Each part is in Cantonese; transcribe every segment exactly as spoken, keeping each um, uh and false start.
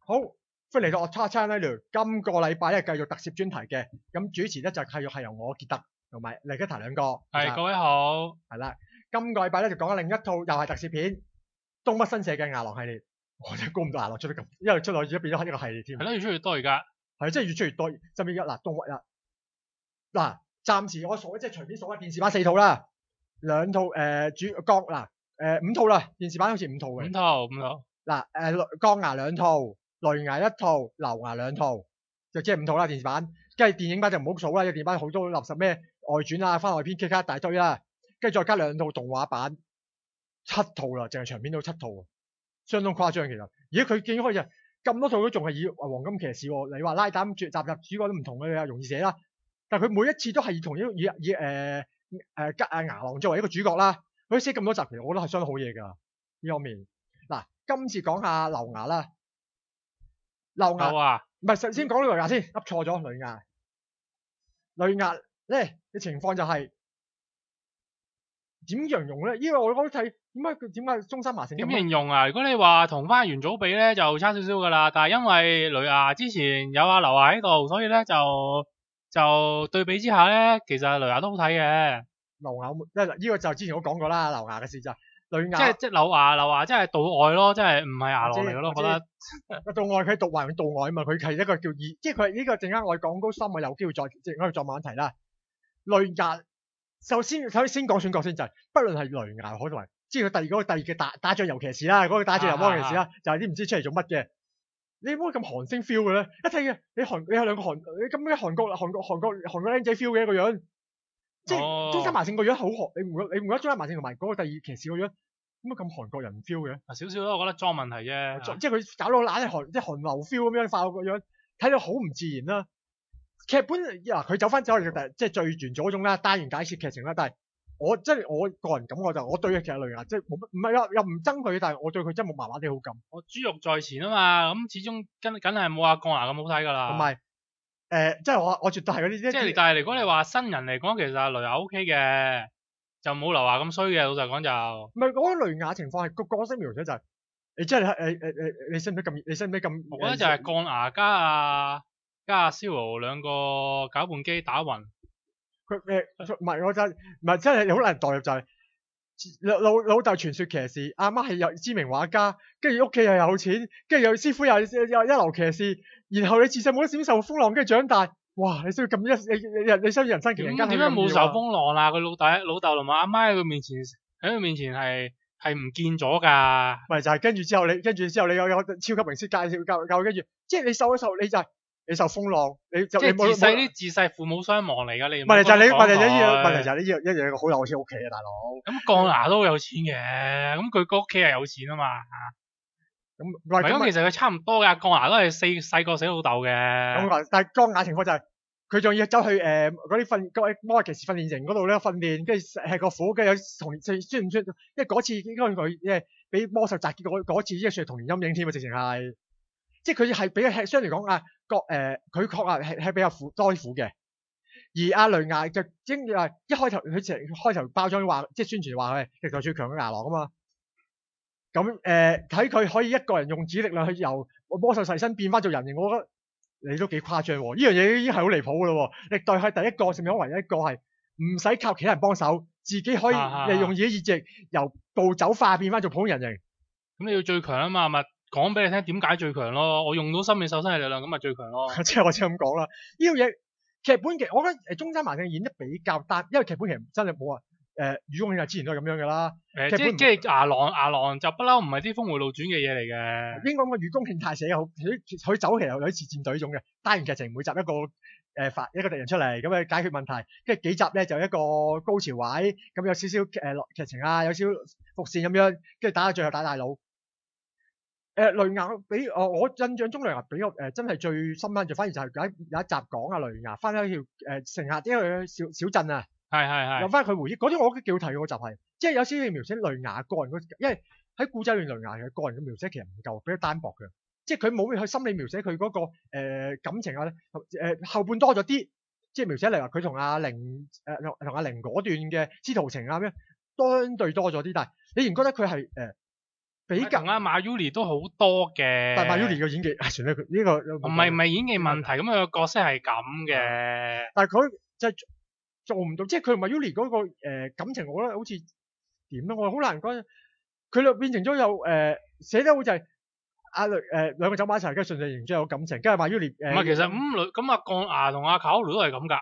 好，歡迎嚟到我叉叉 channel。今個禮拜咧繼續特攝專題嘅，咁主持咧就係係由我傑特同埋黎吉提兩個。 係各位好， 係啦，今個禮拜咧就講緊另一套又係特攝片，東北新社嘅牙狼系列。我真係估唔到牙狼出得咁，因為出來而家變咗一個系列添。 係咯，越出越多而家。 係，真係越出越多。甚至一嗱動畫啦，嗱暫時我數即係隨便數下電視版四套啦，兩套誒、呃、主鋼嗱誒五套啦，電視版好似五套嘅。 五套五套。嗱誒鋼牙兩套。雷牙一套，流牙兩套，就即係五套啦。電視版，跟住電影版就唔好數啦，因為電影版好多垃圾咩外傳啊、番外篇、K 卡一大堆啦，跟住再加兩套動畫版，七套啦，淨係長片都七套，相當誇張其實。而家佢竟然可以咁多套都仲係以黃金騎士喎，你話拉膽集集主角都唔同嘅，容易寫啦。但係佢每一次都係以同一以以誒誒吉啊牙狼作為一個主角啦，佢寫咁多集，其實我覺得係相當好嘢㗎呢方面。嗱，今次講下流牙啦。流牙啊， 唔係首先講雷牙先，噏錯咗雷牙。雷牙咧嘅情況就係點形容咧？因為我覺得睇點解佢點解中山麻勝點形容啊？如果你話同翻元祖比咧，就差少少噶啦。但係因為雷牙之前有阿流牙喺度，所以咧就就對比之下咧，其實雷牙都好睇嘅。 流牙即係呢個就之前我講過啦，流牙嘅事就雷牙， 即係即係流牙流牙，即係盜外咯，即係唔係牙狼嚟嘅咯，我覺得。 盜外佢盜還盜外啊嘛，佢係一個叫二，即係佢呢個陣間我哋講高深，我有機會再即係可以再慢慢提啦。雷牙首先首先講選角先就係、是，不論係雷牙好同埋，即係佢第二嗰個第二嘅打打醬油騎士啦，嗰、那個打醬油魔騎士啦，啊、就係啲唔知出嚟做乜嘅。你冇咁韓星 feel 嘅咧？一睇嘅你韓你有兩個韓你咁嘅韓國韓國韓國韓國僆仔 feel 嘅一個樣。即係中山麻勝個樣好韓，你唔覺你唔覺得中山麻勝同埋嗰個第二騎士個樣點解咁韓國人 feel 嘅？ 啊少少咯，我覺得裝問題啫。 即係佢搞到懶係韓即係韓流 feel 咁樣化個樣，睇到好唔自然啦。劇本嗱佢走翻走嚟嘅即係最原祖嗰種啦，單元解説劇情啦。但係我真係我個人感覺就我對嘅其實雷牙即係冇乜唔係又又唔憎佢，但係我對佢真係冇麻麻地好感。 我豬肉在前啊嘛，咁始終跟梗係冇阿鋼牙咁好睇㗎啦。 同埋誒，即係我我絕對係嗰啲即係，但係如果你話新人嚟講，其實雷牙 O K 嘅，就冇流牙咁衰嘅。老實講就唔係我覺得雷牙情況係個角色描寫就係、是、你真係誒誒誒，你使唔使咁？你使唔使咁？ 我覺得就係鋼牙加阿加阿 Zero 兩個攪拌機打暈佢誒，唔係我就唔係真係好難代入就係、是、老老老豆傳說騎士，阿媽係有知名畫家，跟住屋企又有錢，跟住有師傅又又一流騎士。然後你自細冇得閃受風浪，跟住長大，哇！你需要咁一你你你需要人生奇人間點解冇受風浪啊？佢老豆老豆同埋阿媽喺佢面前喺佢面前係係唔見咗㗎。 咪就係、是、跟住之後你跟住之後你有有超級名師介紹教教跟住，即係你受一受你就係、是、你受風浪，你就即係自細啲自細父母雙亡嚟㗎。你問題就係你問題就係呢樣問題就係呢樣一樣一個好有錢屋企啊，大佬。 咁鋼牙都有錢嘅，咁佢個屋企係有錢啊嘛。咁，唔係咁，其實佢差唔多㗎。鋼牙都係四細個死老豆嘅。 咁但係鋼牙情況就係佢仲要走去誒嗰啲訓嗰啲魔騎士訓練營嗰度咧訓練，跟住係個苦，跟住有童年算算唔算？因為嗰次應該佢因為俾魔獸襲擊嗰嗰次，即係算係童年陰影添啊！直情係，即係佢係比較相對嚟講啊，個誒佢確係係係比較苦多啲苦嘅。而阿雷牙就應係一開頭佢成開頭包裝話，即係宣傳話佢係歷代最強嘅牙狼啊嘛。咁誒睇佢可以一個人用自己力量去由魔獸細身變翻做人形，我覺得你都幾誇張喎！呢樣嘢已經係好離譜㗎咯喎！歷代係第一個，甚至可能唯一一個係唔使靠其他人幫手，自己可以利用自己意志由暴走化變翻做普通人形。 咁你要最強啊嘛，咪講俾你聽點解最強咯？我用到生命獸身嘅力量，咁咪最強咯。 即係我先咁講啦，呢樣嘢劇本其實我覺得誒中山麻勝演得比較單，因為劇本其實真係冇話。誒，雨宮慶太之前都係咁樣㗎啦。 誒，即係即係牙狼牙狼就不嬲唔係啲峰迴路轉嘅嘢嚟嘅。 應該講個雨宮慶太寫好，佢佢走其實有啲似戰隊種嘅，單元劇情每集一個誒發、呃、一個敵人出嚟，咁樣解決問題。跟住幾集咧就一個高潮位，咁有少少誒落劇情啊，有少少伏線咁樣，跟住打到最後打大佬。誒、呃，雷牙俾我、呃、我印象中雷牙俾我誒真係最深刻就反而就係有一有一集講啊雷牙翻咗條誒城下因為小小鎮啊。 係係係， 有翻佢回憶嗰啲，我覺得幾好睇嘅嗰集係，即係有少少描寫雷牙個人嗰，因為喺古仔裏雷牙嘅個人嘅描寫其實唔夠，比較單薄嘅，即係佢冇去心理描寫佢嗰、嗰個、呃、感情啊咧，誒、呃、後半多咗啲，即係描寫例如話佢同阿玲誒同阿玲嗰段嘅師徒情啊咁樣，相對多咗啲，但係你唔覺得佢係誒比較同阿馬 Yuli 都好多嘅。 但係馬 Yuli 嘅演技，啊算啦，佢呢個唔係唔係演技問題，咁佢個角色係咁嘅。 但係佢就係做唔到，即係佢同馬 Yuli 嗰個誒感情，我覺得好似點咧，我好難講。佢就變成咗有誒寫得好就係阿雷誒兩個走埋一齊，跟住順勢形成有感情，跟住馬 Yuli 誒。 唔係其實咁女咁阿鋼牙同阿考魯都係咁㗎，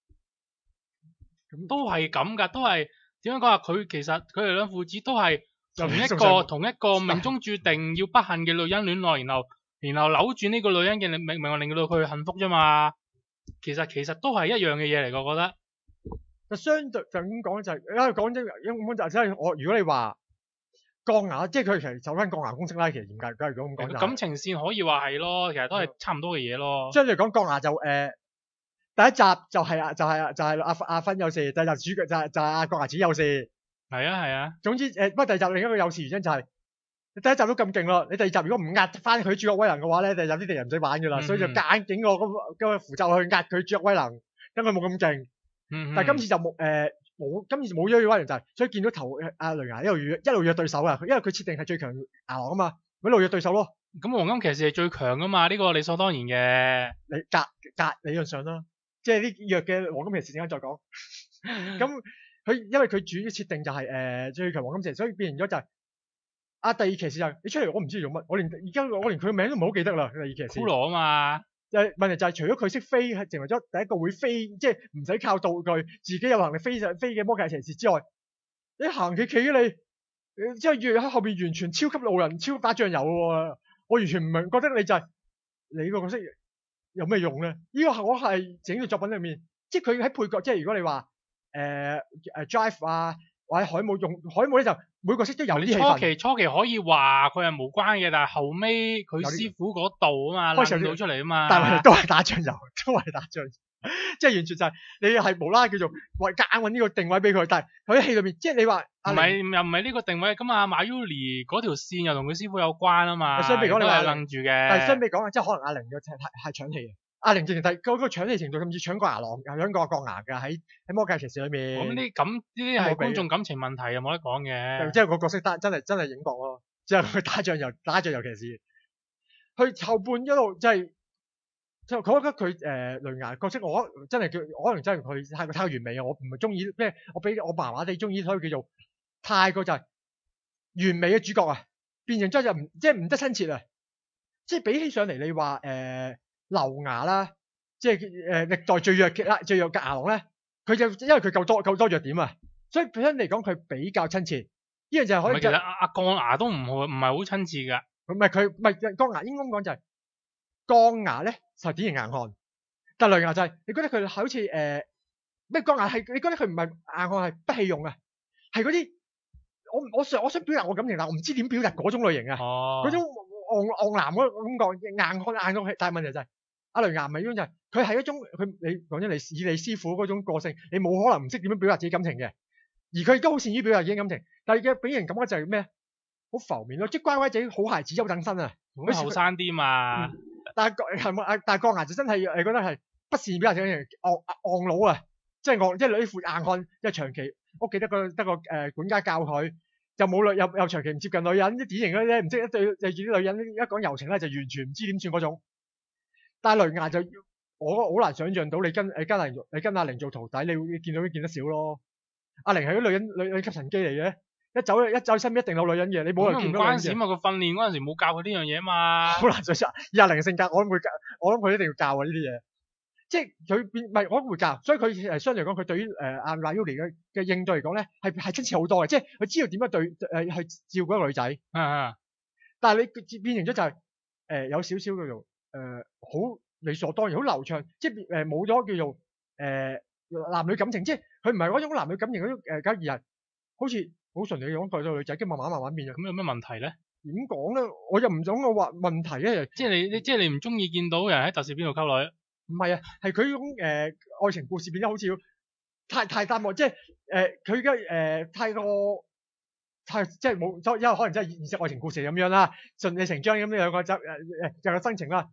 咁都係咁㗎，都係點樣講啊？佢其實佢哋兩父子都係同一送上個同一個命中注定要不幸嘅女人戀愛，然後然後扭轉呢個女人嘅命命運，令到佢幸福啫嘛。其實其實都係一樣嘅嘢嚟㗎，我覺得。 就相對就咁講就係，因為講真，因為就真係我如果你話鋼牙，即係佢其實走翻鋼牙公式啦，其實嚴格講嚟講咁講就係感情線可以話係咯，其實都係差唔多嘅嘢咯。 相對嚟講，鋼牙就誒第一集就係啊就係啊就係阿阿芬有事，第二集主角就係就係阿鋼牙自己有事。 係啊係啊。 總之誒，不過第二集另一個有事原因就係你第一集都咁勁咯，你第二集如果唔壓翻佢主角威能嘅話咧，第二集啲敵人唔使玩噶啦， 嗯所以就夾硬整個咁咁嘅符咒去壓佢主角威能，等佢冇咁勁。 嗯但係今次就冇誒冇，今次就冇咗威能就係，所以見到頭阿雷牙一路約一路約對手啊，因為佢設定係最強牙狼啊嘛，咪一路約對手咯。 咁黃金騎士係最強噶嘛，呢個理所當然嘅。 你隔隔理論上啦，即係啲弱嘅黃金騎士陣間再講。咁佢因為佢主要設定就係誒最強黃金騎士，所以變成咗就係阿第二騎士就係你出嚟，我唔知做乜，我連而家我連佢個名都唔好記得啦。第二騎士。 骷髏啊嘛。 誒問題就係除咗佢識飛，係成為咗第一個會飛，即係唔使靠道具，自己有能力飛上飛嘅魔界騎士之外，你行企企嘅你，即係越喺後邊完全超級路人、超級打醬油喎。我完全唔明，覺得你就係、是、你個角色有咩用咧？呢、這個我係整套作品裏面，即係佢喺配角，即係如果你話誒誒 Drive 啊，或者海姆用海姆咧，就每個角色都有啲戲份。 初期初期可以話佢係無關嘅，但係後尾佢師傅嗰度啊嘛，諗到出嚟啊嘛。 但係都係打醬油，都係打醬油。即係完全就係、是、你係無啦啦叫做為夾硬揾呢個定位俾佢，但係佢喺戲裏面，即係你話唔係又唔係呢個定位，咁啊馬 Yuli 嗰條線又同佢師傅有關啊嘛， 相比講你話楞住嘅。 但係相比講啊，即係可能阿玲嘅係係搶戲嘅，阿玲直情係嗰個搶戲程度甚至搶過牙狼，搶過鋼牙㗎喺喺魔界騎士裏面。 咁呢咁呢啲係觀眾感情問題，又冇得講嘅。 即係個角色真真係真係影搏咯，之後佢打醬油打醬油騎士，佢後半一路即係。就我覺得佢誒雷牙角色，我真係叫可能真係佢太過太過完美啊！我唔係中意咩，我俾我麻麻地中意，所以叫做太過就係完美嘅主角啊！變形之後就唔即係唔得親切啊！即係比起上嚟，你話誒流牙啦，即係誒歷代最弱嘅最弱嘅牙狼咧，佢就因為佢夠多夠多弱點啊，所以本身嚟講佢比較親切。呢樣就係可以。 其實阿阿鋼牙都唔好唔係好親切㗎。 唔係佢唔係鋼牙應該咁講就係、是。鋼牙咧就係典型硬漢，但係雷牙就係、是、你覺得佢好似誒咩鋼牙係你覺得佢唔係硬漢係不棄用啊，係嗰啲我我想我想表達我感情，但我唔知點表達嗰種類型啊，嗰、哦、種戇戇男嗰種感覺硬漢硬到，但係問題就係、是、阿雷牙唔係呢種就係佢係一種佢你講咗你以你師傅嗰種個性，你冇可能唔識點樣表達自己感情嘅，而佢亦都好善於表達自己感情，但係嘅俾人感覺就係咩好浮面咯，即係乖乖仔好孩子優等生啊， 佢後生啲嘛。嗯但係係咪啊？但係鋼牙就真係誒覺得係不善表達自己嘅戇戇佬啊！即係戇，即係呢副硬漢，即係長期屋企得個得個誒、呃、管家教佢，就冇女又又長期唔接近女人，啲典型嗰啲咧唔識一對對住啲女人一講柔情咧就完全唔知點算嗰種。但係雷牙就我好難想像到你跟你跟阿你跟阿玲做徒弟，你會見到都見得少咯。阿玲係啲女人女女吸塵機嚟嘅。一走一走身邊一定有女人嘅，你冇人見到女人嘅。唔關事啊嘛，佢訓練嗰陣時冇教佢呢樣嘢嘛。好難想象，以阿玲嘅性格，我諗會教，我諗佢一定要教啊呢啲嘢。即係佢變唔係我都會教，所以佢誒相對嚟講，佢對於誒阿馬 Yuli 嘅嘅應對嚟講咧，係係親切好多嘅，即係佢知道點樣對誒、呃、去照顧一個女仔。啊啊！但係你變成咗就係、是、誒、呃、有少少叫做誒好理所當然，好流暢，即係誒冇咗叫做誒、呃、男女感情，即係佢唔係嗰種男女感情嗰種誒，而係好似。好順利咁對咗女仔，跟住慢慢慢慢變咗。咁有咩問題咧？點講咧？我又唔想我話問題咧。即係你，你即係你唔中意見到人喺特攝邊度溝女？唔係啊，係佢嗰種誒、呃、愛情故事變得好似太太淡漠，即係誒佢嘅誒太過太即係冇，因為可能真係現實愛情故事咁樣啦，順理成章咁樣兩個就誒誒有個生情啦。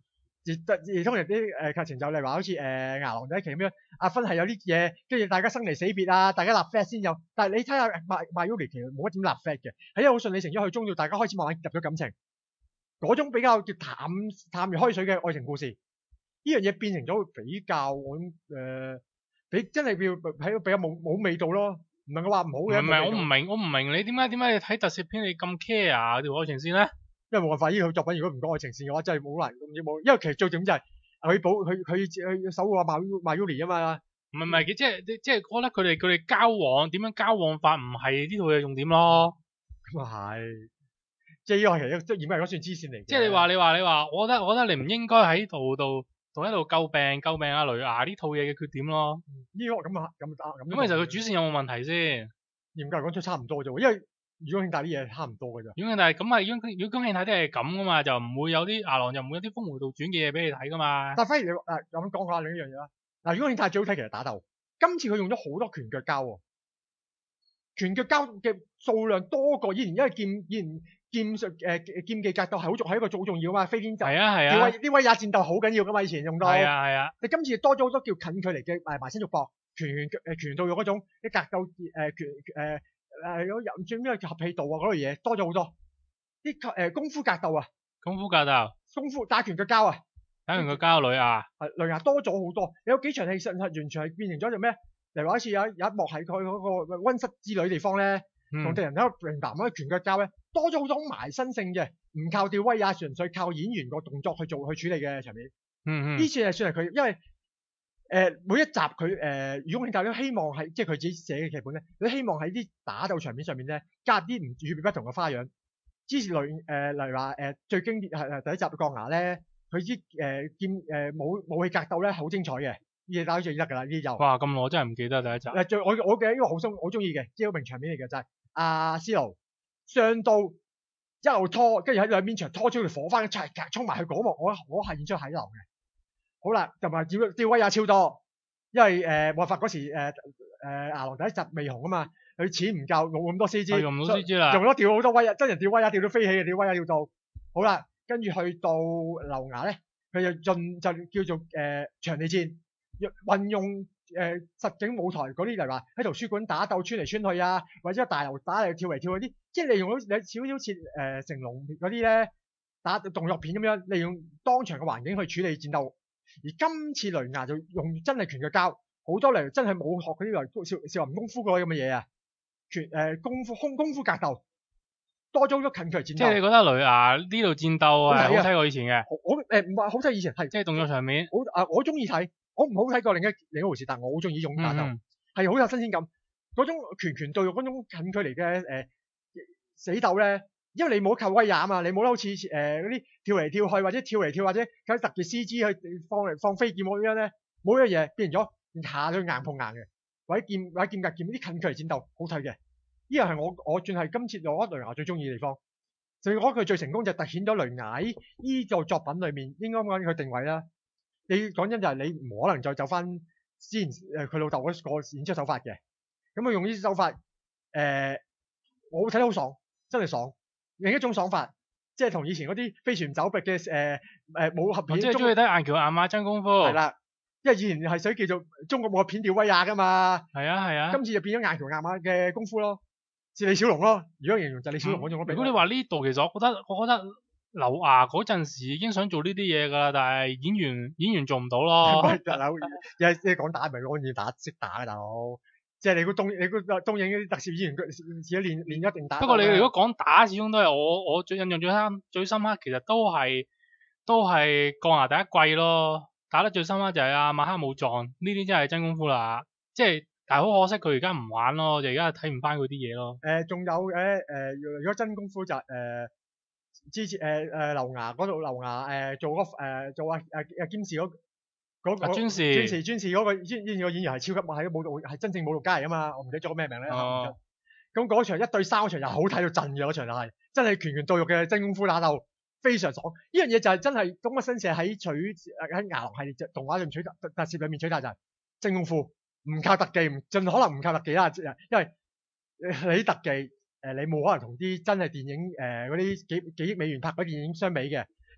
而而通常啲誒劇情就例如話好似誒牙狼第一期咁樣，阿芬係有啲嘢，跟住大家生離死別啊，大家立 flag 先有。但係你睇下馬馬 Yuri 其實冇乜點立 flag 嘅，係因為好順理成章去中到大家開始慢慢入咗感情，嗰種比較叫淡淡如開水嘅愛情故事，呢樣嘢變成咗比較我誒、呃、比真係要喺比較冇冇味道咯，唔能夠話唔好嘅。 唔係我唔明，我唔明你點解點解你睇特攝片你咁 care 條愛情線咧？ 因為冇辦法，呢套作品如果唔講愛情線嘅話，真係冇難咁冇。因為其實最重點就係佢保佢佢佢守護阿馬馬 Yuri 啊嘛。 唔係唔係，即係即係我覺得佢哋佢哋交往點樣交往法唔係呢套嘢重點咯。 咁啊係，即係呢個其實即係嚴格嚟講算支線嚟嘅。 即係你話你話你話，我覺得我覺得你唔應該喺度度同喺度詬病詬病阿雷亞呢套嘢嘅缺點咯。 呢個咁啊咁啊咁。 咁其實佢主線有冇問題先？ 嚴格嚟講都差唔多啫喎，因為雨宮慶太啲嘢差唔多㗎咋。 雨宮慶太咁啊，雨宮雨宮慶太啲係咁噶嘛，就唔會有啲牙狼就唔會有啲峰回路轉嘅嘢俾你睇噶嘛。 但係反而你誒咁講下另一樣嘢啦。嗱，雨宮慶太最好睇其實打鬥，今次佢用咗好多拳腳交喎，拳腳交嘅數量多過以前，因為劍以前劍術誒劍技格鬥係好重係一個好重要啊嘛，飛天就係啊係啊， 啲威亞戰鬥好緊要噶嘛，以前用到。 係啊係啊。 你今次多咗好多叫近距離嘅誒埋身肉搏，拳誒拳道用嗰種啲格鬥誒拳誒誒有有最咩叫合氣道啊嗰類嘢多咗好多，啲誒功夫格鬥啊， 功夫格鬥， 功夫打拳腳交啊， 打拳腳交女啊， 係雷亞多咗好多，有幾場戲實係完全係變成咗做咩？例如話好似有有一幕係佢嗰個溫室之類地方咧，同敵人喺度平談嗰啲拳腳交咧，多咗好多埋身性嘅，唔靠吊威亞，純粹靠演員個動作去做去處理嘅場面。 嗯嗯。 呢次係算係佢，因為誒、呃、每一集佢誒雨宮慶太都希望係即係佢自己寫嘅劇本咧，佢希望喺啲打鬥場面上面咧加入啲唔與別不同嘅花樣。之前類誒例如話誒最經典係係第一集嘅鋼牙咧，佢啲誒劍誒武武器格鬥咧好精彩嘅。呢嘢打到最得㗎啦，呢啲就哇咁我真係唔記得第一集。 誒最我我嘅呢個好中好中意嘅，即係好名場面嚟嘅就係阿斯勞上到一路拖，跟住喺兩邊牆拖出條火花出嚟，夾衝埋去嗰幕，我我係演出喺流嘅。好啦，同埋吊吊威亞超多，因為誒冇辦法嗰時誒誒牙狼第一集未紅啊嘛，佢錢唔夠，冇咁多 C G， 用唔到 C G 啦， 用咗吊好多威亞，真人吊威亞吊到飛起嘅吊威亞吊到。好啦，跟住去到流牙咧，佢就盡就叫做誒、呃、場地戰。運用誒、呃、實景舞台嗰啲，例如話喺圖書館打鬥穿嚟穿去啊，或者大樓打嚟跳嚟跳去啲，即係利用到有少少似誒成龍嗰啲咧打動作片咁樣，利用當場嘅環境去處理戰鬥。而今次雷亞就用真係拳腳交，好多嚟真係冇學嗰啲嚟少少林功夫嗰啲咁嘅嘢啊，拳誒、呃、功夫空功夫格鬥多咗好多近距離戰鬥。 即係你覺得雷亞呢度戰鬥係好睇過以前嘅？ 我誒唔係好睇以前係，即係動作場面。 好啊，我中意睇。我唔好睇過另一另一回事，但我好中意呢種打鬥，係、嗯、好有新鮮感。嗰種拳拳到肉嗰種近距離嘅誒、呃、死鬥咧，因為你冇靠威亞啊嘛，你冇得好似誒嗰啲跳嚟跳去或者跳嚟跳或者靠特技 C G 去放嚟放飛劍咁樣咧，冇一樣嘢變成咗下去硬碰硬嘅，或者劍或者劍格劍啲近距離戰鬥好睇嘅。呢樣係我我轉係今次我覺得雷亞最中意嘅地方。所以我覺得佢最成功就突顯咗雷亞呢個作品裏面應該講佢定位啦。你講真就係你唔可能再走翻之前誒佢老豆嗰個演出手法嘅，咁佢用呢啲手法誒、呃，我睇得好爽，真係爽。另一種爽法，即係同以前嗰啲飛船走壁嘅誒誒武俠片， 即係中意睇硬橋硬馬真功夫。係啦，因為以前係想叫做中國武俠片吊威亞㗎嘛。係啊係啊。 今次就變咗硬橋硬馬嘅功夫咯，似李小龍咯。如果形容就李小龍嗰種、嗯。如果你話呢度其實我覺得我覺得。劉牙嗰陣時已經想做呢啲嘢㗎啦，但係演員演員做唔到咯。 大佬，又係即係講打，唔係講要打識打嘅大佬。即係你估東你估東映啲特攝演員佢自己練練一定打。 不過你如果講打，始終都係我我最印象最深最深刻，其實都係都係鋼牙第一季咯。打得最深刻就係阿馬克武藏，呢啲真係真功夫啦。即係但係好可惜佢而家唔玩咯，就而家睇唔翻佢啲嘢咯。 誒、呃，仲有嘅誒、呃，如果真功夫就誒。呃之前誒誒流牙嗰度流牙誒做嗰誒、呃、做啊誒誒監視嗰嗰個專視專視專視嗰個專專個演員係超級喺武道係真正武道家嚟啊嘛，我唔記得咗個咩名咧。哦。咁嗰場一對三嗰場又好睇到震嘅嗰場就係、是、真係拳拳到肉嘅真功夫打鬥，非常爽。呢樣嘢就係真係東北新社喺取喺牙狼系列動畫裏面取特特攝裏面取態就係真功夫，唔靠特技，唔盡可能唔靠特技啦，因為你特技。誒、呃、你冇可能同啲真係電影誒嗰啲幾幾億美元拍嗰啲電影相比嘅，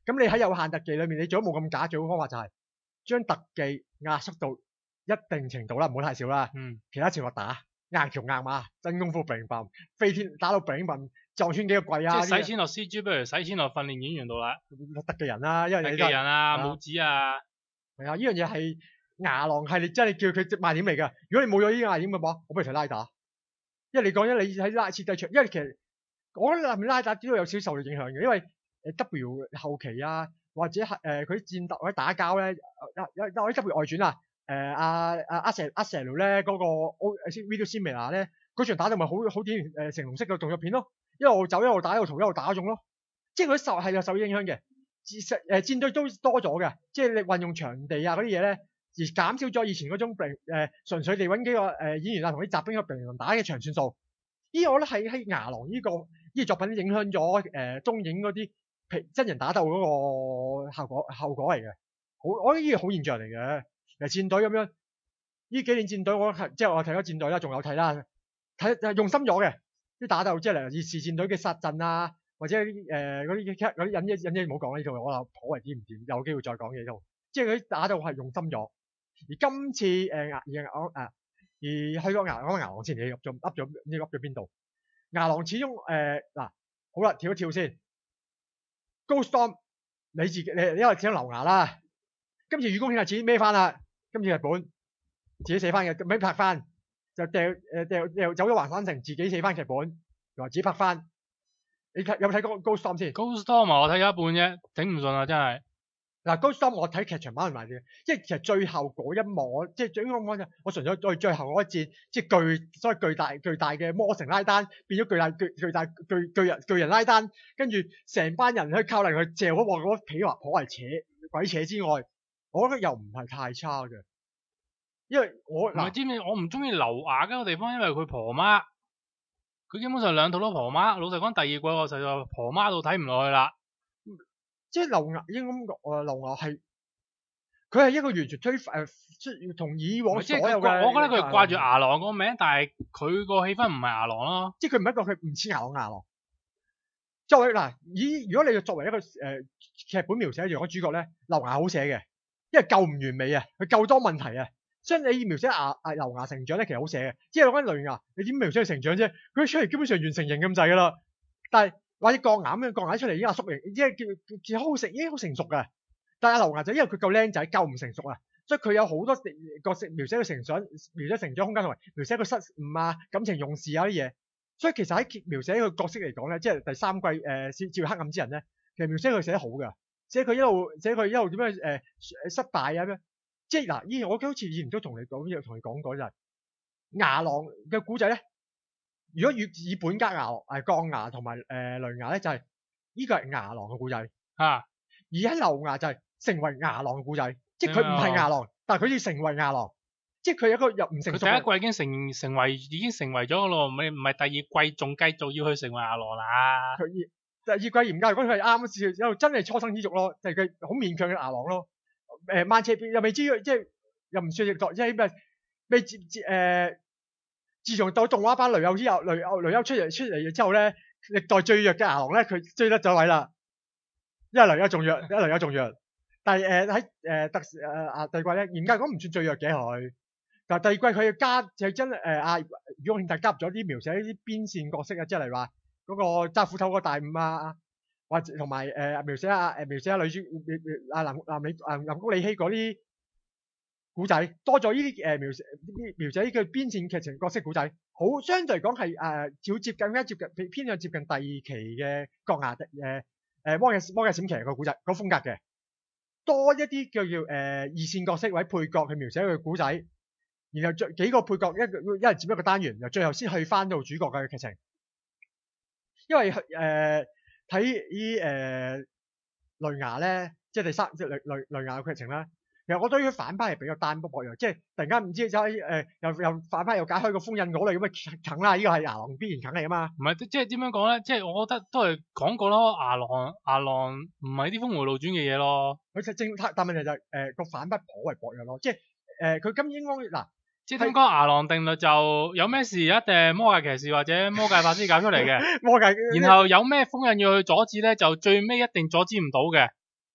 咁你喺有限特技裏面，你做得冇咁假，最好方法就係將特技壓縮到一定程度啦，唔好太少啦。 嗯， 其他全部打硬橋硬馬，真功夫並bomb，飛天打到並bomb，撞穿幾個櫃啊！ 即係使錢落 C G，不如使錢落訓練演員度啦。 特技人啦，因為特你都係技人啊， 係啊武指啊， 係啊，呢樣嘢係牙狼系列，真係叫佢隻賣點嚟㗎。如果你冇咗呢個賣點嘅話，我不如睇拉打。因為你講因你喺拉設計場，因為其實我覺得入面拉打都有少少受到影響嘅，因為誒 W 後期啊，或者係誒佢啲戰鬥或者打交咧，有有有啲 W 外傳啊，誒阿阿阿蛇阿蛇奴咧嗰個 O Video Similar 咧，嗰場打到咪好好典型誒成龍式嘅動作片咯，一路走一路打一路逃一路打嗰種咯，即係佢受係有受影響嘅，戰誒戰隊都多咗嘅，即係你運用場地啊嗰啲嘢咧，而減少咗以前嗰種誒、呃、純粹地揾幾個誒、呃、演員啊同啲雜兵去平衡打嘅場算數。呢個我覺得喺喺牙狼呢個呢個作品影響咗誒東映嗰啲皮真人打鬥嗰個效果後果嚟嘅，好我覺得呢個好現象嚟嘅。其實戰隊咁樣呢幾年戰隊我即係我睇咗戰隊啦，仲有睇啦，睇用心咗嘅啲打鬥，即係例如熱視戰隊嘅殺陣啊，或者啲誒嗰啲嗰啲忍者忍者唔好講呢套，我話頗為之唔掂，有機會再講嘢都，即係佢啲打鬥係用心咗。而今次誒牙而牙誒。而去個牙講牙狼先，你噏咗噏咗你噏咗邊度？牙狼始終誒嗱，好啦，跳一跳先。Ghost Storm 你自己你你因為想留牙啦，今次雨宮慶係自己孭翻啦，今次日本自己寫翻嘅，咪拍翻就掉誒掉掉走咗環山城，自己寫翻劇本，又話自己拍翻。你睇有冇睇過 Ghost Storm 先 Ghost Storm 啊，我睇咗一半啫，頂唔順啊，真係。 嗱 Ghost Storm 我睇劇場版係埋嘅，即係其實最後嗰一幕，即係最嗰幕就我純粹對最後嗰一戰，即係巨所謂巨大巨大嘅魔城拉單變咗巨大巨巨大巨巨人巨人拉單，跟住成班人去靠嚟去借嗰鑊嗰皮話頗為扯鬼扯之外，我覺得又唔係太差嘅，因為我嗱知唔知我唔中意流牙嗰個地方，因為佢婆媽，佢基本上兩套都婆媽。老實講，第二季我實在婆媽到睇唔落去啦。 即係流牙應該咁講，誒流牙係佢係一個完全推誒，即係同以往所有嘅。 我覺得佢掛住牙狼個名，但係佢個氣氛唔係牙狼咯。 即係佢唔係一個佢唔似牙狼牙狼。作為嗱，以如果你作為一個誒、呃、劇本描寫嘅主角咧，流牙好寫嘅，因為夠唔完美啊，佢夠多問題啊。所以你描寫牙啊流牙成長咧，其實好寫嘅。即係講緊雷牙，你點描寫佢成長啫？佢出嚟基本上完成型咁滯噶啦，但係。或者鋼牙咁樣，鋼牙出嚟已經阿叔型，即係叫叫好成，已經好成熟嘅。但係阿流牙就因為佢夠僆仔，夠唔成熟啊，所以佢有好多角色描寫佢成長、描寫成長空間同埋描寫佢失誤啊、感情用事啊啲嘢。所以其實喺描寫個角色嚟講咧，即係第三季誒《照、呃、黑暗之人》咧，其實描寫佢寫得好㗎，寫佢一路寫佢一路點樣誒、呃、失敗啊咁樣。即係嗱，依我好似以前都同你講，同你講過就係牙狼嘅古仔咧。如果以以本格牙誒鋼牙同埋誒雷牙咧，就係、是、呢個係牙狼嘅故仔嚇， 而喺流牙就係成為牙狼嘅故仔，即係佢唔係牙狼，但係佢要成為牙狼，即係佢有一個又唔成熟。 佢第一季已經成成為已經成為咗嘅咯，唔係唔係第二季仲繼續要去成為牙狼啦。 佢第二季嚴格嚟講，佢係啱先，因為真係初生之犢咯，就係佢好勉強嘅牙狼咯。誒、呃、萬斜又未知，即係又唔算逆作，即係咩未接接誒。自從到動畫版雷歐之後，雷歐雷歐出嚟出嚟之後咧，歷代最弱嘅牙狼咧，佢追得咗位啦。因為雷歐仲弱，因為雷歐仲弱。但係誒喺誒特誒啊第二季咧，嚴格講唔算最弱嘅佢。但係第二季佢要加就真誒阿宇浩慶大加入咗啲描寫啲邊線角色啊，即係例如話嗰個揸斧頭個大五啊，或者同埋誒描寫啊誒描寫下女主啊南南美啊南谷里希嗰啲。古仔多咗呢啲誒描寫描寫呢個邊線劇情角色古仔，好相對嚟講係誒少接近更加接近偏向接近第二期嘅鋼牙誒誒魔界魔界閃騎個古仔嗰風格嘅，多一啲叫叫誒、呃、二線角色或者配角去描寫佢古仔，然後最幾個配角一個一人接一個單元，然後最後先去翻到主角嘅劇情，因為誒睇依誒雷牙咧，即係第三即係雷雷雷牙嘅劇情啦。其實我對於反派係比較單薄嘅，即係突然間唔知就喺誒又又反派又解開個封印嗰類咁嘅啃啦，呢個係牙狼必然啃嚟啊嘛。 唔係即係點樣講咧？即係我覺得都係講過咯，牙狼牙狼唔係啲峰迴路轉嘅嘢咯。 佢就正但問題就係誒個反派頗為薄弱咯，即係誒佢今應該嗱， 即係點講牙狼定律就有咩事一定魔界騎士或者魔界法師搞出嚟嘅。 魔界。 然後有咩封印要去阻止咧，就最尾一定阻止唔到嘅。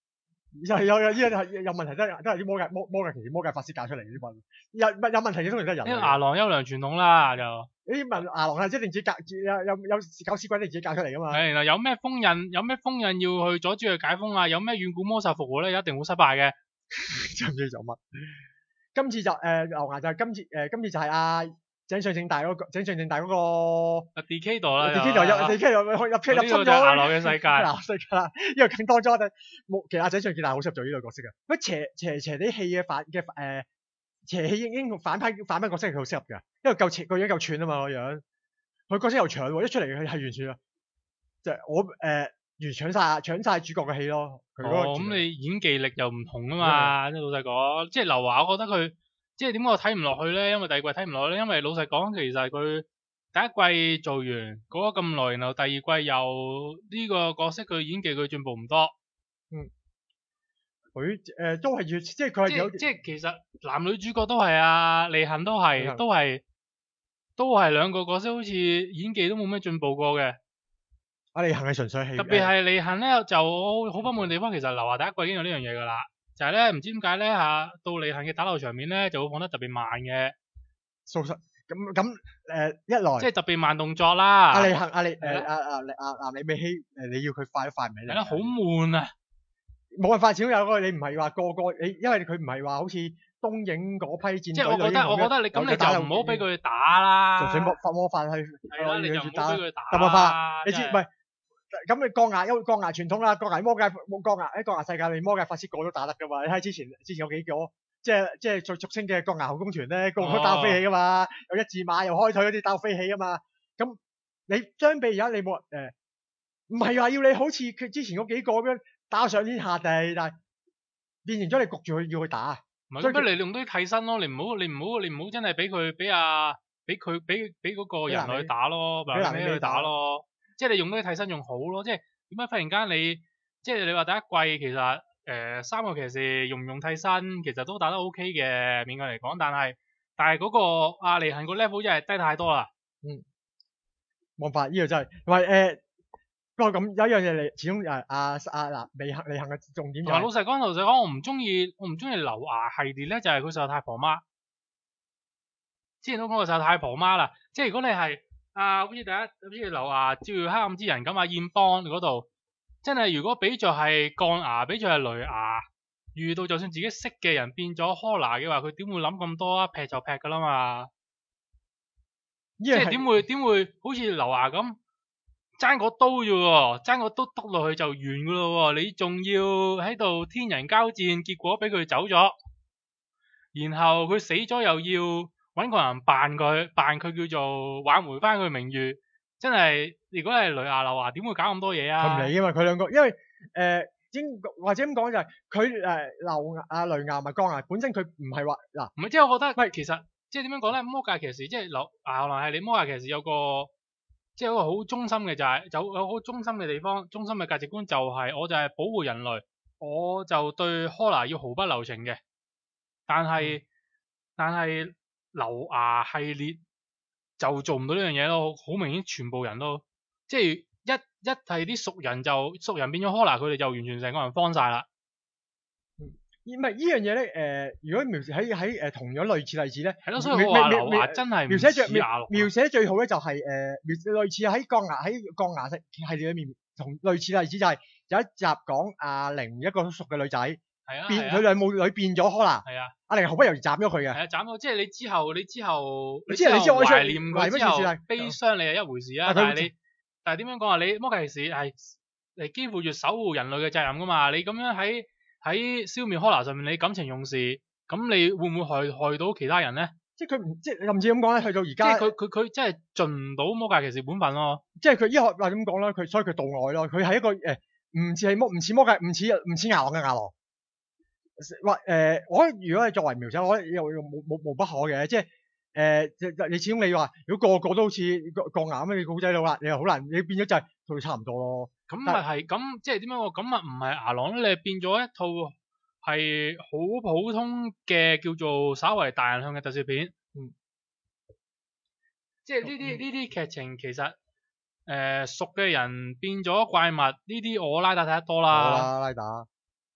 有有有呢個係有問題，都係都係啲魔界魔魔界騎士魔界法師教出嚟嘅啲問，有有問題嘅通常都係人類嘅。 呢個牙狼優良傳統啦就。 呢啲問牙狼係一定自己教，有有有搞屎鬼你自己教出嚟噶嘛？ 係啦，有咩封印，有咩封印要去阻止佢解封啊？有咩遠古魔獸復活咧，一定會失敗嘅。 知唔知做乜？今次就誒牛牙就係今次誒今次就係阿井上正大嗰個井上正大嗰個啊 D K 度啦 D K 度入 D K 度入入入侵呢個咗就係牙狼嘅世界。 牙世界啦，因為更當初就冇其實阿井上正大好適合做呢個角色嘅，乜邪邪邪啲戲嘅反嘅誒邪氣英雄反派反派角色係佢好適合㗎，因為夠邪個樣夠串啊嘛個樣，佢角色又長喎，一出嚟佢係完全啊，就係我誒。呃完搶晒搶晒主角嘅戲咯，佢嗰個哦，咁你演技力又唔同啊嘛，即係老實講，即係劉華，我覺得佢即係點解我睇唔落去咧？因為第二季睇唔落去咧，因為老實講，其實佢第一季做完過咗咁耐，然後第二季又呢個角色佢演技佢進步唔多。 嗯，佢誒、呃、都係要，即係佢係有即即係其實男女主角都係啊，離恨都係， 嗯、 都係都係兩個角色好似演技都冇咩進步過嘅。 阿李行係純粹戲， 特別係李行咧就好不滿嘅地方，其實劉華第一季已經有呢樣嘢㗎啦，就係咧唔知點解咧嚇到李行嘅打鬥場面咧就會放得特別慢嘅， 素實咁咁誒一來即係特別慢動作啦。 阿李行阿李誒阿阿阿阿李美希誒你要佢快都快唔起嚟， 係啦，好悶啊！ 冇辦法，始終有個你唔係話個個你，因為佢唔係話好似東映嗰批戰隊， 即係我覺得我覺得你咁你就唔好俾佢打啦， 純粹魔發魔法去係啦，你就唔好俾佢打特別啦， 你知唔係？咁你鋼牙因為鋼牙傳統啦，鋼牙魔界冇鋼牙喺鋼牙世界裏魔界法師個個都打得噶嘛，你睇之前之前有幾個即係即係最俗稱嘅鋼牙後宮團咧，個個都打飛起噶嘛，有一字馬又開腿嗰啲打飛起噶嘛，咁你相比而家你冇誒，唔係話要你好似佢之前嗰幾個咁樣打上天下地，但係變成咗你焗住佢要去打， 唔係咁不如你用啲替身咯，你唔好你唔好你唔好真係俾佢俾阿俾佢俾俾嗰個人去打咯，俾人去打咯。即係你用嗰啲替身仲好咯，即係點解忽然間你即係你話第一季其實誒、呃、三個騎士用唔用替身其實都打得 OK 嘅，勉強嚟講，但係但係嗰個阿離恨個 level 真係低太多啦。 嗯，冇辦法，呢、這個真係，唔係誒，不過咁有一樣嘢你始終誒阿阿嗱離恨離恨嘅重點就係、是， 老實講老實講，我唔中意我唔中意劉牙系列咧，就係佢實在太婆媽。之前都講過實在太婆媽啦，即係如果你係。啊，好似第一，好似劉牙照耀黑暗之人咁啊，燕邦嗰度真係如果比作係鋼牙，比作係雷牙，遇到就算自己識嘅人變咗柯拿嘅話，佢點會諗咁多啊？劈就劈噶啦嘛，即係點會點會好似劉牙咁爭個刀啫喎，爭個刀篤落去就完噶咯喎，你仲要喺度天人交戰，結果俾佢走咗，然後佢死咗又要。搵個人扮佢，扮佢叫做挽回翻佢名譽，真係如果係雷牙劉牙，點會搞咁多嘢啊？ 佢唔理啊嘛，佢兩個，因為誒，應、呃、或者咁講就係佢誒劉牙啊雷牙同埋鋼牙本身佢唔係話嗱， 唔係即係我覺得，喂，其實即係點樣講咧？魔界騎士即係劉牙可能係你魔界騎士有個即係一個好中心嘅就係、是、有有好中心嘅地方，中心嘅價值觀就係、是、我就係保護人類，我就對柯拿要毫不留情嘅，但係、嗯、但係。劉牙系列就做唔到呢樣嘢咯，好明顯全部人都即係一一係啲熟人就熟人變咗柯拿，佢哋就完全成個人慌晒啦。 嗯，唔係呢樣嘢咧，誒、呃，如果描寫喺喺誒同樣類似例子咧， 係咯，所以我話劉牙真係描寫最描描寫最好咧就係、是、誒、呃、描類似喺鋼牙喺鋼牙系列裏面同類似例子就係有一集講阿玲一個熟嘅女仔。 係啊， 變佢兩母女變咗柯拿，係啊，阿玲毫不猶豫斬咗佢嘅， 係啊，斬咗，即係你之後，你之後， 你之後，你之後懷念佢之後，悲悲傷你係一回事啊，但係你，但係點樣講啊？你魔界騎士係你肩負住守護人類嘅責任噶嘛？你咁樣喺喺消滅柯拿上面，你感情用事，咁你會唔會害害到其他人咧？ 即係佢唔即係甚至咁講咧，去到而家， 即係佢佢佢真係盡唔到魔界騎士本分咯。 即係佢醫學話咁講啦，佢所以佢道愛咯，佢係一個誒唔似係魔唔似魔界唔似唔似牙狼嘅牙狼。或誒、呃，我覺得如果係作為描寫，我覺得又又冇冇無不可嘅，即係誒、呃，你始終你話如果個個都好似鋼牙咁嘅古仔佬啦，你又好難，你變咗就係同佢差唔多咯。 咁咪係咁，即係點樣講？咁啊唔係牙狼咧，你變咗一套係好普通嘅叫做稍為大人向嘅特攝片。嗯，即係呢啲呢啲劇情其實誒、呃、熟嘅人變咗怪物，呢啲我拉打睇得多啦。 好啦，拉打。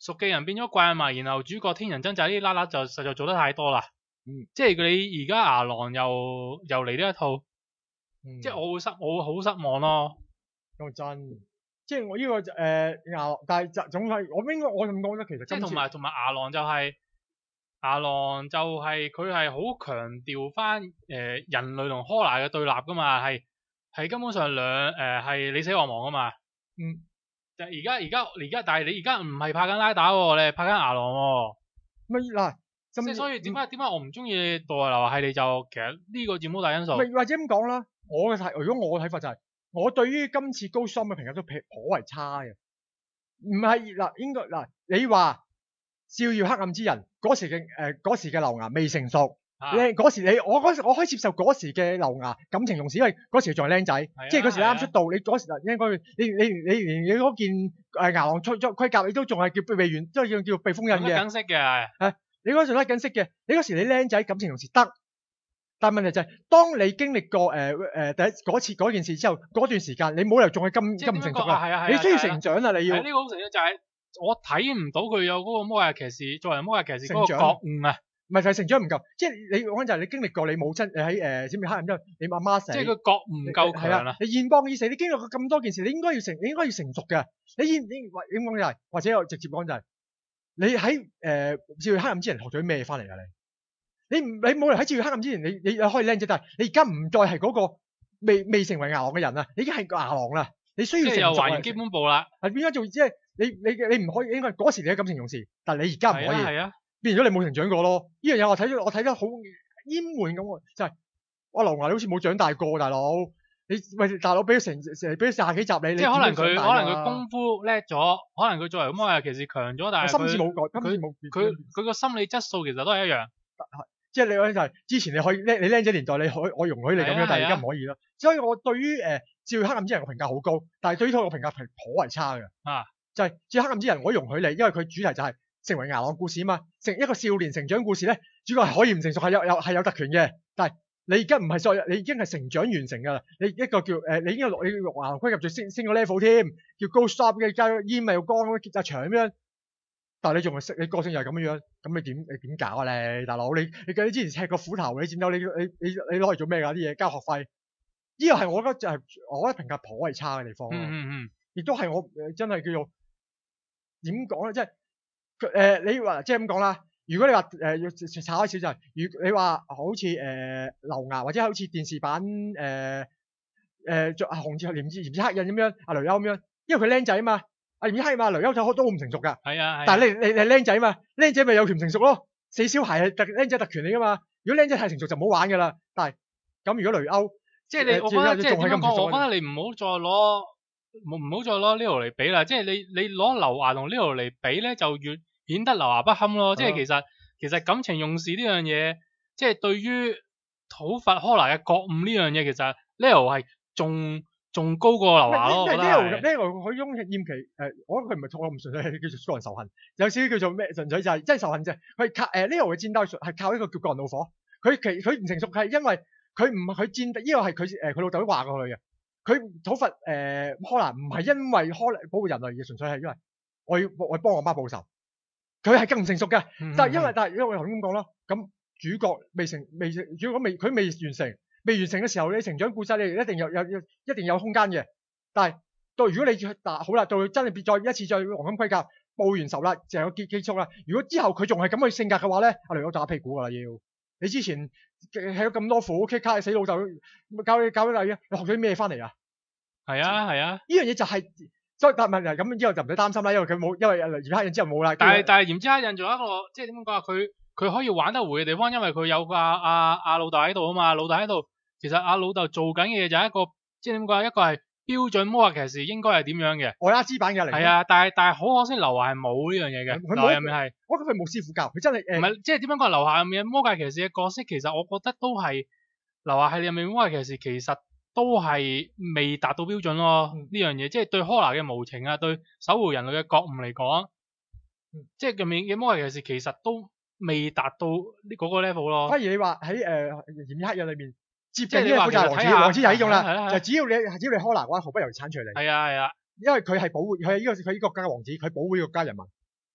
熟嘅人變咗怪物，然後主角天人真就呢啲啦啦就實在做得太多啦。 嗯， 即係你而家牙狼又又嚟呢一套， 嗯即係我會失我會好失望咯。 講真，即係我呢、個誒、呃、牙，但係就總係我應該我咁講咧，其實即係今次同埋同埋牙狼就係、牙狼就係佢係好強調翻誒人類同柯拿嘅對立噶嘛，係係根本上兩誒係你死我亡噶嘛。 嗯， 就而家而家而家，但係你而家唔係拍緊拉打喎，你係拍緊牙狼喎。 咪嗱， 即係所以點解點解我唔中意導遊係你就其實呢個佔好大因素。 咪或者咁講啦，我嘅睇，如果我嘅睇法就係、我對於今次高桑嘅評價都頗頗為差嘅。唔係嗱，應該嗱，你話照耀黑暗之人嗰時嘅誒嗰時嘅流牙未成熟， 啊你嗰時你我嗰時我可以接受嗰時嘅流牙感情用事，因為嗰時仲係僆仔， 啊即係嗰時係啊啱出道，你嗰時應該你你你連你嗰件誒牙狼出咗盔甲，你都仲係叫未完，都係叫叫被封印嘅。 緊色嘅。 你嗰時甩緊色嘅，你嗰時你僆仔感情用事得，但係問題就係、當你經歷過誒誒、呃、第一嗰次嗰件事之後，嗰段時間你冇理由仲係咁即係咁唔成熟點樣講啊係啊係啊你需要係啊成長啊！你要係呢個好成就係我睇唔到佢有嗰個魔界騎士作為魔界騎士嗰個成長覺悟啊， 唔係就係成長唔夠，即係你講就係你經歷過你母親誒喺誒閃電黑暗之後，你阿媽死， 即係佢覺悟唔夠係啦強啊。 你現邦已死，你經歷過咁多件事，你應該要成，你應該要成熟嘅。你現你點講就係、或者我直接講就係、你喺誒照耀黑暗之前學咗啲咩翻嚟啊？你你唔你冇理由喺照耀黑暗之前，你你可以靚仔，但係你而家唔再係嗰個未未成為牙狼嘅人啊！你已經係個牙狼啦，你需即係又要成熟啊還原基本步啦。 係變咗做即係你你你唔可以，應該嗰時你嘅感情用事，但係你而家唔可以。 係啊係啊。 變咗你冇成長過咯，呢樣嘢我睇咗，我睇得好厭悶咁喎，就係、我流牙你好似冇長大過，大佬，你喂大佬俾咗成成俾咗卅幾集你， 即係可能佢你點會長大啊可能佢功夫叻咗，可能佢作為魔界騎士強咗，但係心智佢冇改，心智冇佢佢個心理質素其實都係一樣。 即係你講就係、之前你可以僆你僆仔年代你可以我容許你咁樣， 係啊但係而家係啊唔可以咯。所以我對於誒照耀黑暗之人嘅評價好高，但係對於呢套嘅評價係頗為差嘅。 啊， 就係照耀黑暗之人，我容許你，因為佢主題就係成為牙狼故事啊嘛，成一個少年成長故事咧，主角係可以唔成熟，係有有係有特權嘅，但係你而家唔係再，你已經係成長完成㗎啦。你一個叫誒、呃，你已經落你落牙狼盔甲仲升升個 level 添，叫 Ghost Shop 嘅加煙咪又光咁結紮長咁樣，但係你仲係識你個性又係咁樣樣，咁你點你點搞啊你大佬？你你你之前踢個斧頭，你佔到你你你你攞嚟做咩㗎啲嘢？交學費，呢個係我覺得就係、我覺得評價頗為差嘅地方咯。 嗯嗯嗯， 亦都係我誒真係叫做點講咧，即係佢誒你話即係咁講啦。如果你話誒要炒開少就係，如你話好似誒、呃、流牙或者好似電視版誒誒著紅字連字連字黑印咁樣，阿雷歐咁樣，因為佢僆仔啊嘛，阿連字黑印嘛，雷歐就都好唔成熟㗎。 係啊係啊。 但係你你你係僆仔嘛，僆仔咪有權唔成熟咯。四小孩係特僆仔特權嚟㗎嘛。如果僆仔太成熟就唔好玩㗎啦。但係咁如果雷歐即係你，我覺得即係點樣講？我覺得你唔好再攞唔唔好再攞 Leo 嚟比啦。即係你你攞流牙同 Leo 嚟比咧，就越顯得流牙不堪咯。即係其實其實感情用事呢樣嘢，即係對於討伐柯拿嘅覺悟呢樣嘢，其實 Leo 係仲仲高過流牙咯。我覺得 Leo Leo 佢種厭期誒，我覺得佢唔係我唔純粹係叫做個人仇恨，有少少叫做咩？純粹就係真係仇恨啫。佢靠誒 Leo 嘅戰鬥術係靠一個叫個人怒火。佢其佢唔成熟係因為佢唔佢戰呢個係佢誒佢老豆都話過佢嘅。佢討伐誒柯拿唔係因為柯拿保護人類嘅，純粹係因為我要我幫我媽報仇。佢係更唔成熟嘅， 嗯、 但係因為但係因為我頭先咁講咯，咁主角未成未成主角未佢未完成未完成嘅時候，你成長故事你一定有有有一定有空間嘅。但係到如果你打好啦，到真係別再一次再黃金盔甲報完仇啦，就有結結束啦。如果之後佢仲係咁嘅性格嘅話咧，阿雷我打屁股㗎啦要。你之前起咗咁多苦，K 卡你死老豆，教你教你例啊，你學咗啲咩翻嚟啊？ 係啊係啊，呢樣嘢就係、是。所以但係問題咁之後就唔使擔心啦，因為佢冇，因為炎之黑印之後冇啦。 但係但係炎之黑印仲有一個即係點講啊？佢佢可以玩得回嘅地方，因為佢有個阿阿阿老豆喺度啊嘛。老豆喺度，其實阿老豆做緊嘅嘢就係一個即係點講啊？一個係標準魔法騎士應該係點樣嘅愛拉茲版嘅嚟。係啊，但係但係好可惜，流下係冇呢樣嘢嘅。 佢冇入面係， 我覺得佢冇師傅教，佢真係誒。 唔係即係點樣講？流下入面魔界騎士嘅角色，其實我覺得都係流下係入面魔界騎士，其實。都係未達到標準咯，呢、嗯、樣嘢即係對柯拿嘅無情啊，對守護人類嘅覺悟嚟講，嗯、即係入面嘅魔界騎士其實都未達到呢嗰個 level 咯。 反而你話喺誒炎之黑印裏面接近呢個就係王子， 王子就係呢種啦，就只要你只要你柯拿嘅話，毫不猶豫剷除你。 係啊係啊， 因為佢係保護佢係呢個佢呢個國家嘅王子，佢保護呢個國家人民。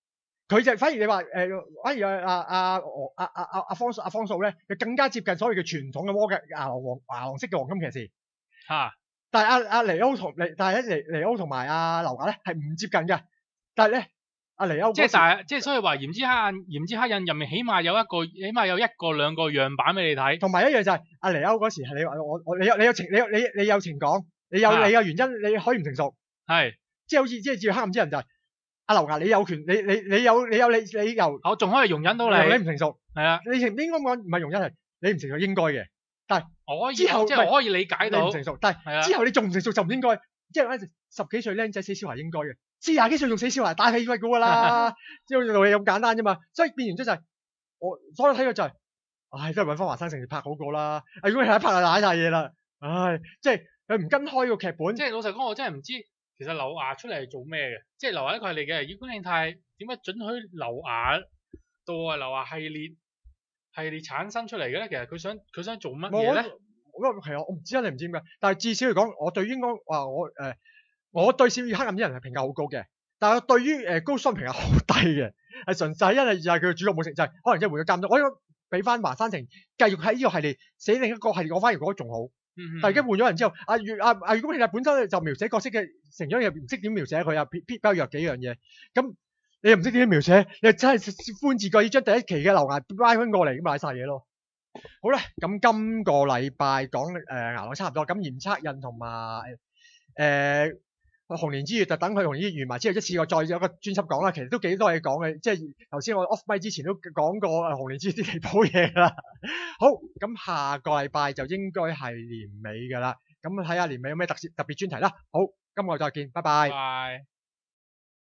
佢就反而你話誒、呃，反而阿阿阿阿阿阿方阿方素咧，就更加接近所謂嘅傳統嘅魔嘅牙狼王牙狼式嘅黃金騎士。 嚇， 但係阿阿尼歐同尼，但係咧尼尼歐同埋阿劉雅咧係唔接近嘅。但係咧阿尼歐即係但係即係所以話炎之黑暗炎之黑印入面，起碼有一個起碼有一個兩個樣板俾你睇。 同埋一樣就係阿尼歐嗰時係你話我我你有你有情你有你你有情講，你有你有原因，你可以唔成熟。 係， 即係好似即係照黑暗之人就係阿劉雅，你有權你你你有你有你你由我仲可以容忍到你。 你唔成熟。 係啊， 你應應該講唔係容忍係你唔成熟應該嘅。但係我可以之後即係我可以理解到你唔成熟，但係啊係之後你仲唔成熟就唔應該。即係咧十幾歲僆仔死小孩應該嘅，四廿幾歲仲死小孩大氣鬼估㗎啦，即係道理咁簡單啫嘛。所以變完咗就係、我所以睇嘅就係、唉都係揾翻華山成拍好過啦。如果你係一拍就瀨晒嘢啦，唉即係佢唔跟開個劇本。 即係老實講，我真係唔知其實劉雅出嚟係做咩嘅。即係劉雅一個係嚟嘅，葉觀慶太點解准許劉雅到啊劉雅系列系列產生出嚟嘅咧？其實佢想佢想做乜嘢咧？ 我係啊，我唔知啊，你唔知點解。但係至少嚟講，我對於應該話我誒、呃，我對小與黑暗啲人係評價好高嘅，但係我對於誒高雙評價好低嘅，係純粹係因為就係佢主角冇成就係、是、可能即係換咗監督。我應該俾翻華山城繼續喺呢個系列寫另一個系列，我反而覺得仲好。 嗯、 但係而家換咗人之後，阿月阿阿葉觀慶本身就描寫角色嘅成長又唔識點描寫佢啊，撇撇比較弱幾樣嘢。咁你又唔識點描寫，你又真係歡自過要將第一期嘅流牙拉翻過嚟，咁買晒嘢咯。好啦，咁今個禮拜講誒牙狼差唔多，咁炎之黑印同埋誒紅蓮之月就等佢紅蓮之月完埋之後一次過再有一個專輯講啦。其實都幾多嘢講嘅，即係頭先我 off mic 之前都講過誒紅蓮之月啲離譜嘢啦。好，咁下個禮拜就應該係年尾㗎啦，咁睇下年尾有咩特別特別專題啦。好，今個再見，拜拜。 拜拜。